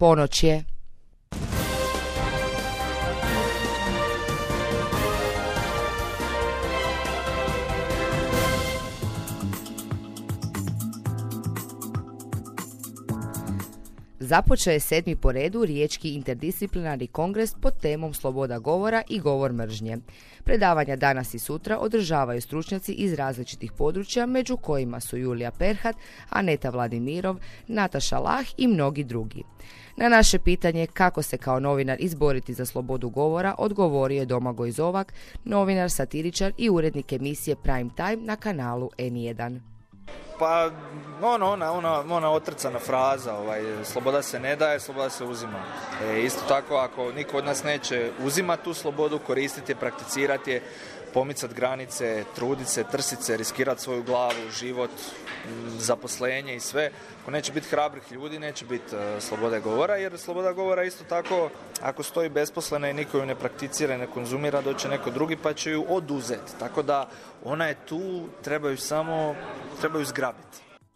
Ponoć je. Započeo je 7. po redu Riječki interdisciplinarni kongres pod temom Sloboda govora i govor mržnje. Predavanja danas i sutra održavaju stručnjaci iz različitih područja, među kojima su Julija Perhat, Aneta Vladimirov, Nataša Lah i mnogi drugi. Na naše pitanje kako se kao novinar izboriti za slobodu govora odgovorio je Domagoj Zovak, novinar, satiričar i urednik emisije Prime Time na kanalu N1. Pa ona otrcana fraza, sloboda se ne daje, sloboda se uzima. Isto tako, ako niko od nas neće uzimati tu slobodu, koristiti je, prakticirati je, pomicati granice, truditi se, trsiti se, riskirati svoju glavu, život, zaposlenje i sve. Ako neće biti hrabrih ljudi, neće biti slobode govora, jer sloboda govora isto tako, ako stoji besposlena i niko ju ne prakticira i ne konzumira, doće neko drugi pa će ju oduzeti. Tako da ona je tu, treba ju zgrabiti.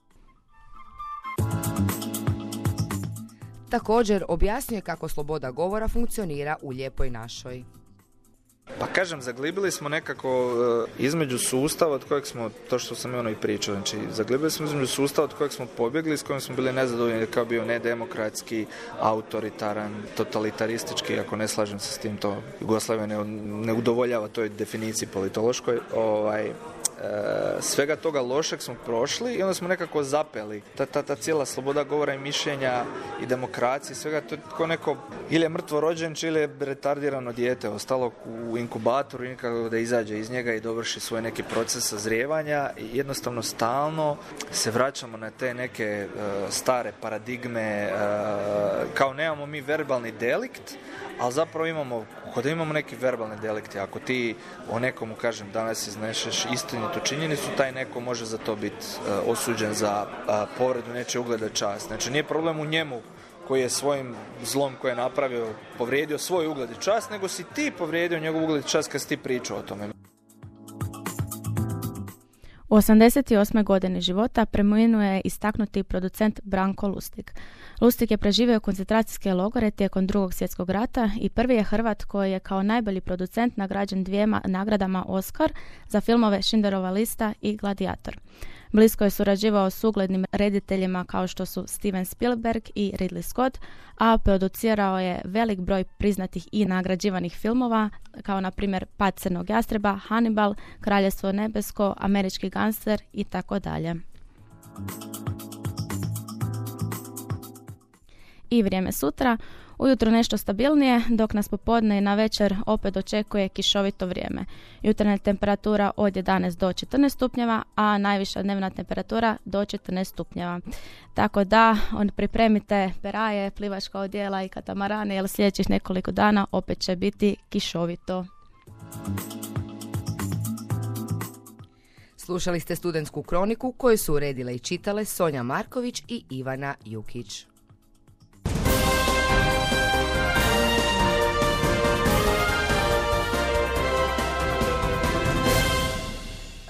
Također objasnio je kako sloboda govora funkcionira u Lijepoj našoj. Pa kažem, zaglibili smo nekako između sustava od kojeg smo, to što sam i pričao, znači zaglibili smo između sustava od kojeg smo pobjegli, s kojim smo bili nezadovoljni, kao bio nedemokratski, autoritaran, totalitaristički, ako ne slažem se s tim, to Jugoslavija ne udovoljava toj definiciji politološkoj, svega toga lošeg smo prošli i onda smo nekako zapeli. Ta cijela sloboda govora i mišljenja i demokracije, svega to je kao neko ili je mrtvo rođenče ili je retardirano dijete, ostalo u inkubatoru i nikako da izađe iz njega i dovrši svoj neki proces sazrijevanja i jednostavno stalno se vraćamo na te neke stare paradigme, kao nemamo mi verbalni delikt, ali zapravo imamo neki verbalni delikti. Ako ti o nekomu, kažem, danas izneseš istinitu činjenicu, taj neko može za to biti osuđen za povredu nečije ugleda čast. Znači nije problem u njemu koji je svojim zlom koje je napravio povrijedio svoj ugled i čast, nego si ti povrijedio njegov ugled i čast kad si ti pričao o tome. U 88. godini života preminuo je istaknuti producent Branko Lustig. Lustig je preživio koncentracijske logore tijekom Drugog svjetskog rata i prvi je Hrvat koji je kao najbolji producent nagrađen 2 nagradama Oscar za filmove Schindlerova lista i Gladiator. Blisko je surađivao s uglednim rediteljima kao što su Steven Spielberg i Ridley Scott, a producirao je velik broj priznatih i nagrađivanih filmova, kao na primjer Pad crnog jastreba, Hannibal, Kraljevstvo nebesko, Američki gangster i tako dalje. I vrijeme sutra. Ujutro nešto stabilnije, dok nas popodne i na večer opet očekuje kišovito vrijeme. Jutarnja temperatura od 11 do 14 stupnjeva, a najviša dnevna temperatura do 14 stupnjeva. Tako da pripremite peraje, plivačka odjela i katamarane, jer sljedećih nekoliko dana opet će biti kišovito. Slušali ste Studentsku kroniku koju su uredile i čitale Sonja Marković i Ivana Jukić.